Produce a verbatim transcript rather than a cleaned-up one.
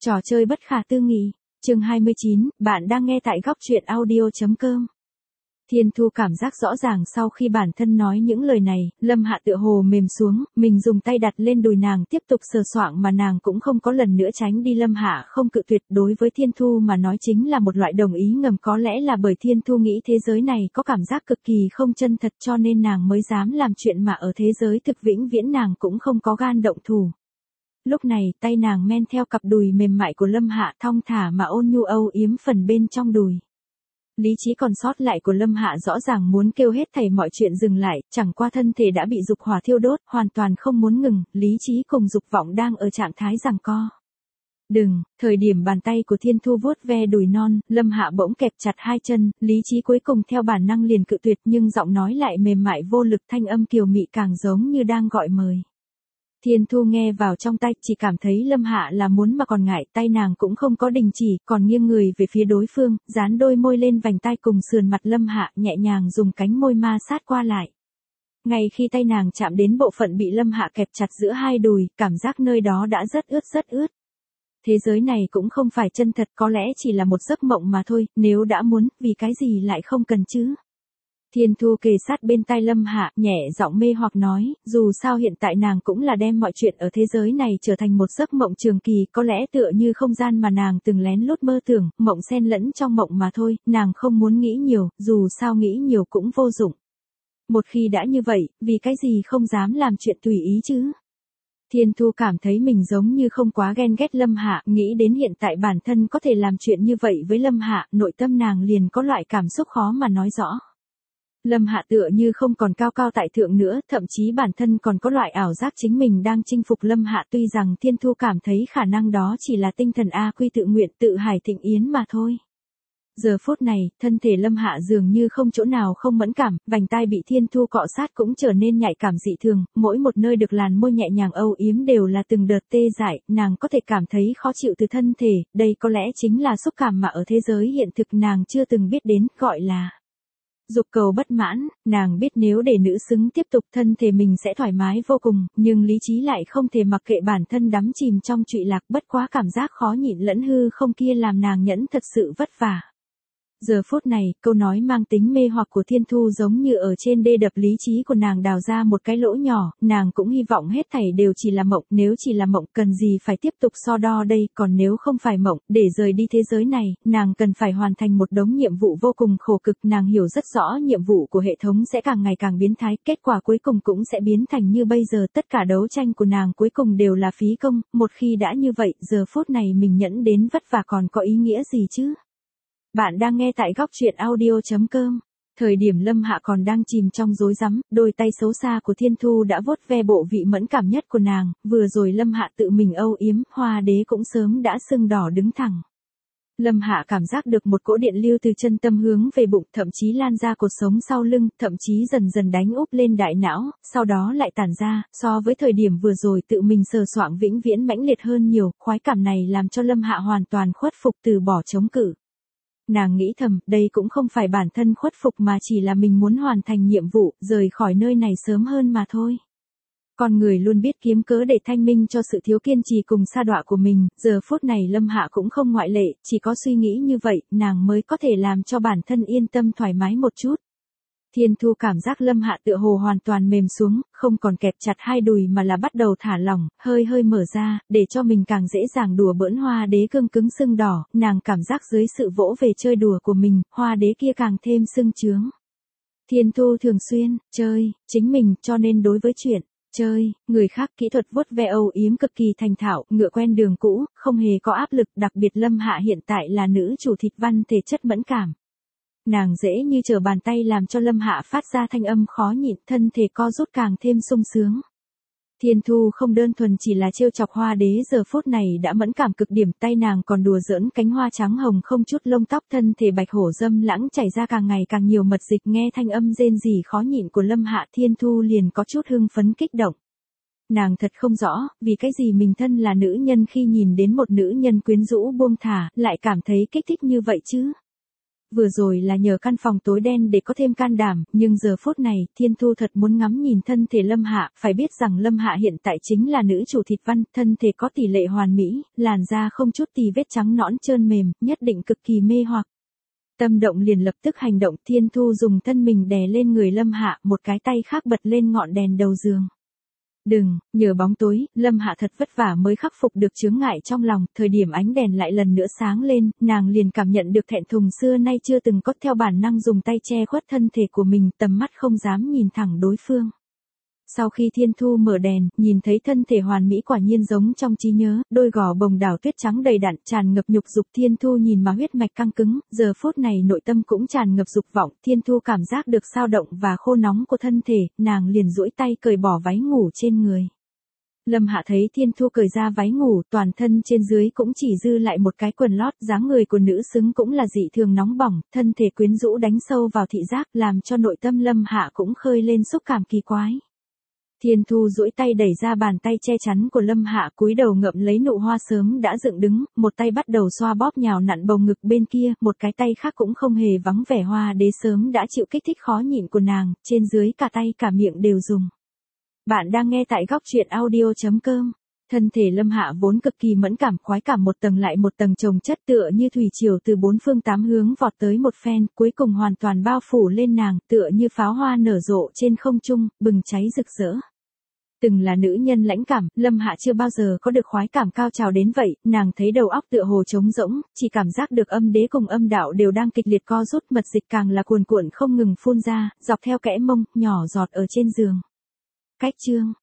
Trò chơi bất khả tư nghị, chương hai mươi chín, bạn đang nghe tại góc truyện audio.com. Thiên Thu cảm giác rõ ràng sau khi bản thân nói những lời này, Lâm Hạ tựa hồ mềm xuống, mình dùng tay đặt lên đùi nàng tiếp tục sờ soạng mà nàng cũng không có lần nữa tránh đi. Lâm Hạ không cự tuyệt, đối với Thiên Thu mà nói chính là một loại đồng ý ngầm, có lẽ là bởi Thiên Thu nghĩ thế giới này có cảm giác cực kỳ không chân thật cho nên nàng mới dám làm chuyện mà ở thế giới thực vĩnh viễn nàng cũng không có gan động thủ. Lúc này, tay nàng men theo cặp đùi mềm mại của Lâm Hạ thong thả mà ôn nhu âu yếm phần bên trong đùi. Lý trí còn sót lại của Lâm Hạ rõ ràng muốn kêu hết thảy mọi chuyện dừng lại, chẳng qua thân thể đã bị dục hỏa thiêu đốt, hoàn toàn không muốn ngừng, lý trí cùng dục vọng đang ở trạng thái giằng co. Đừng, thời điểm bàn tay của Thiên Thu vuốt ve đùi non, Lâm Hạ bỗng kẹp chặt hai chân, lý trí cuối cùng theo bản năng liền cự tuyệt nhưng giọng nói lại mềm mại vô lực, thanh âm kiều mị càng giống như đang gọi mời. Thiên Thu nghe vào trong tay, chỉ cảm thấy Lâm Hạ là muốn mà còn ngại, tay nàng cũng không có đình chỉ, còn nghiêng người về phía đối phương, dán đôi môi lên vành tai cùng sườn mặt Lâm Hạ, nhẹ nhàng dùng cánh môi ma sát qua lại. Ngay khi tay nàng chạm đến bộ phận bị Lâm Hạ kẹp chặt giữa hai đùi, cảm giác nơi đó đã rất ướt rất ướt. Thế giới này cũng không phải chân thật, có lẽ chỉ là một giấc mộng mà thôi, nếu đã muốn, vì cái gì lại không cần chứ? Thiên Thu kề sát bên tai Lâm Hạ, nhẹ giọng mê hoặc nói, dù sao hiện tại nàng cũng là đem mọi chuyện ở thế giới này trở thành một giấc mộng trường kỳ, có lẽ tựa như không gian mà nàng từng lén lút mơ tưởng, mộng xen lẫn trong mộng mà thôi, nàng không muốn nghĩ nhiều, dù sao nghĩ nhiều cũng vô dụng. Một khi đã như vậy, vì cái gì không dám làm chuyện tùy ý chứ? Thiên Thu cảm thấy mình giống như không quá ghen ghét Lâm Hạ, nghĩ đến hiện tại bản thân có thể làm chuyện như vậy với Lâm Hạ, nội tâm nàng liền có loại cảm xúc khó mà nói rõ. Lâm Hạ tựa như không còn cao cao tại thượng nữa, thậm chí bản thân còn có loại ảo giác chính mình đang chinh phục Lâm Hạ, tuy rằng Thiên Thu cảm thấy khả năng đó chỉ là tinh thần A Quy tự nguyện tự hải thịnh yến mà thôi. Giờ phút này, thân thể Lâm Hạ dường như không chỗ nào không mẫn cảm, vành tai bị Thiên Thu cọ sát cũng trở nên nhạy cảm dị thường, mỗi một nơi được làn môi nhẹ nhàng âu yếm đều là từng đợt tê dại, nàng có thể cảm thấy khó chịu từ thân thể, đây có lẽ chính là xúc cảm mà ở thế giới hiện thực nàng chưa từng biết đến, gọi là dục cầu bất mãn. Nàng biết nếu để nữ xứng tiếp tục thân thể mình sẽ thoải mái vô cùng, nhưng lý trí lại không thể mặc kệ bản thân đắm chìm trong trụy lạc, bất quá cảm giác khó nhịn lẫn hư không kia làm nàng nhẫn thật sự vất vả. Giờ phút này, câu nói mang tính mê hoặc của Thiên Thu giống như ở trên đê đập lý trí của nàng đào ra một cái lỗ nhỏ, nàng cũng hy vọng hết thảy đều chỉ là mộng, nếu chỉ là mộng, cần gì phải tiếp tục so đo đây, còn nếu không phải mộng, để rời đi thế giới này, nàng cần phải hoàn thành một đống nhiệm vụ vô cùng khổ cực, nàng hiểu rất rõ nhiệm vụ của hệ thống sẽ càng ngày càng biến thái, kết quả cuối cùng cũng sẽ biến thành như bây giờ, tất cả đấu tranh của nàng cuối cùng đều là phí công, một khi đã như vậy, giờ phút này mình nhẫn đến vất vả còn có ý nghĩa gì chứ? Bạn đang nghe tại góc truyện audio.com. Thời điểm Lâm Hạ còn đang chìm trong rối rắm, đôi tay xấu xa của Thiên Thu đã vuốt ve bộ vị mẫn cảm nhất của nàng, vừa rồi Lâm Hạ tự mình âu yếm, hoa đế cũng sớm đã sưng đỏ đứng thẳng. Lâm Hạ cảm giác được một cỗ điện lưu từ chân tâm hướng về bụng, thậm chí lan ra cột sống sau lưng, thậm chí dần dần đánh úp lên đại não, sau đó lại tản ra, so với thời điểm vừa rồi tự mình sờ soạng vĩnh viễn mãnh liệt hơn nhiều, khoái cảm này làm cho Lâm Hạ hoàn toàn khuất phục từ bỏ chống cự. Nàng nghĩ thầm, đây cũng không phải bản thân khuất phục mà chỉ là mình muốn hoàn thành nhiệm vụ, rời khỏi nơi này sớm hơn mà thôi. Con người luôn biết kiếm cớ để thanh minh cho sự thiếu kiên trì cùng sa đọa của mình, giờ phút này Lâm Hạ cũng không ngoại lệ, chỉ có suy nghĩ như vậy, nàng mới có thể làm cho bản thân yên tâm thoải mái một chút. Thiên Thu cảm giác Lâm Hạ tựa hồ hoàn toàn mềm xuống, không còn kẹp chặt hai đùi mà là bắt đầu thả lỏng, hơi hơi mở ra, để cho mình càng dễ dàng đùa bỡn hoa đế cương cứng sưng đỏ, nàng cảm giác dưới sự vỗ về chơi đùa của mình, hoa đế kia càng thêm sưng trướng. Thiên Thu thường xuyên chơi chính mình, cho nên đối với chuyện chơi người khác, kỹ thuật vuốt ve âu yếm cực kỳ thành thạo, ngựa quen đường cũ, không hề có áp lực, đặc biệt Lâm Hạ hiện tại là nữ chủ thịt văn thể chất mẫn cảm. Nàng dễ như trở bàn tay làm cho Lâm Hạ phát ra thanh âm khó nhịn, thân thể co rút càng thêm sung sướng. Thiên Thu không đơn thuần chỉ là trêu chọc hoa đế, giờ phút này đã mẫn cảm cực điểm, tay nàng còn đùa giỡn cánh hoa trắng hồng không chút lông tóc, thân thể bạch hổ dâm lãng chảy ra càng ngày càng nhiều mật dịch, nghe thanh âm rên rỉ khó nhịn của Lâm Hạ, Thiên Thu liền có chút hưng phấn kích động. Nàng thật không rõ, vì cái gì mình thân là nữ nhân khi nhìn đến một nữ nhân quyến rũ buông thả, lại cảm thấy kích thích như vậy chứ? Vừa rồi là nhờ căn phòng tối đen để có thêm can đảm, nhưng giờ phút này, Thiên Thu thật muốn ngắm nhìn thân thể Lâm Hạ, phải biết rằng Lâm Hạ hiện tại chính là nữ chủ thịt văn, thân thể có tỷ lệ hoàn mỹ, làn da không chút tì vết trắng nõn trơn mềm, nhất định cực kỳ mê hoặc. Tâm động liền lập tức hành động, Thiên Thu dùng thân mình đè lên người Lâm Hạ, một cái tay khác bật lên ngọn đèn đầu giường. Đừng, nhờ bóng tối, Lâm Hạ thật vất vả mới khắc phục được chướng ngại trong lòng, thời điểm ánh đèn lại lần nữa sáng lên, nàng liền cảm nhận được thẹn thùng xưa nay chưa từng có, theo bản năng dùng tay che khuất thân thể của mình, tầm mắt không dám nhìn thẳng đối phương. Sau khi Thiên Thu mở đèn, nhìn thấy thân thể hoàn mỹ quả nhiên giống trong trí nhớ, đôi gò bồng đảo tuyết trắng đầy đặn, tràn ngập nhục dục. Thiên Thu nhìn mà huyết mạch căng cứng, giờ phút này nội tâm cũng tràn ngập dục vọng, Thiên Thu cảm giác được dao động và khô nóng của thân thể, nàng liền duỗi tay cởi bỏ váy ngủ trên người. Lâm Hạ thấy Thiên Thu cởi ra váy ngủ, toàn thân trên dưới cũng chỉ dư lại một cái quần lót, dáng người của nữ xứng cũng là dị thường nóng bỏng, thân thể quyến rũ đánh sâu vào thị giác, làm cho nội tâm Lâm Hạ cũng khơi lên xúc cảm kỳ quái. Thiên Thu duỗi tay đẩy ra bàn tay che chắn của Lâm Hạ, cúi đầu ngậm lấy nụ hoa sớm đã dựng đứng, một tay bắt đầu xoa bóp nhào nặn bầu ngực bên kia, một cái tay khác cũng không hề vắng vẻ hoa đế sớm đã chịu kích thích khó nhịn của nàng, trên dưới cả tay cả miệng đều dùng. Bạn đang nghe tại góc truyện audio chấm com. Thân thể Lâm Hạ vốn cực kỳ mẫn cảm, khoái cảm một tầng lại một tầng chồng chất, tựa như thủy triều từ bốn phương tám hướng vọt tới một phen, cuối cùng hoàn toàn bao phủ lên nàng, tựa như pháo hoa nở rộ trên không trung, bừng cháy rực rỡ. Từng là nữ nhân lãnh cảm, Lâm Hạ chưa bao giờ có được khoái cảm cao trào đến vậy, nàng thấy đầu óc tựa hồ trống rỗng, chỉ cảm giác được âm đế cùng âm đạo đều đang kịch liệt co rút, mật dịch càng là cuồn cuộn không ngừng phun ra, dọc theo kẽ mông, nhỏ giọt ở trên giường. Cách chương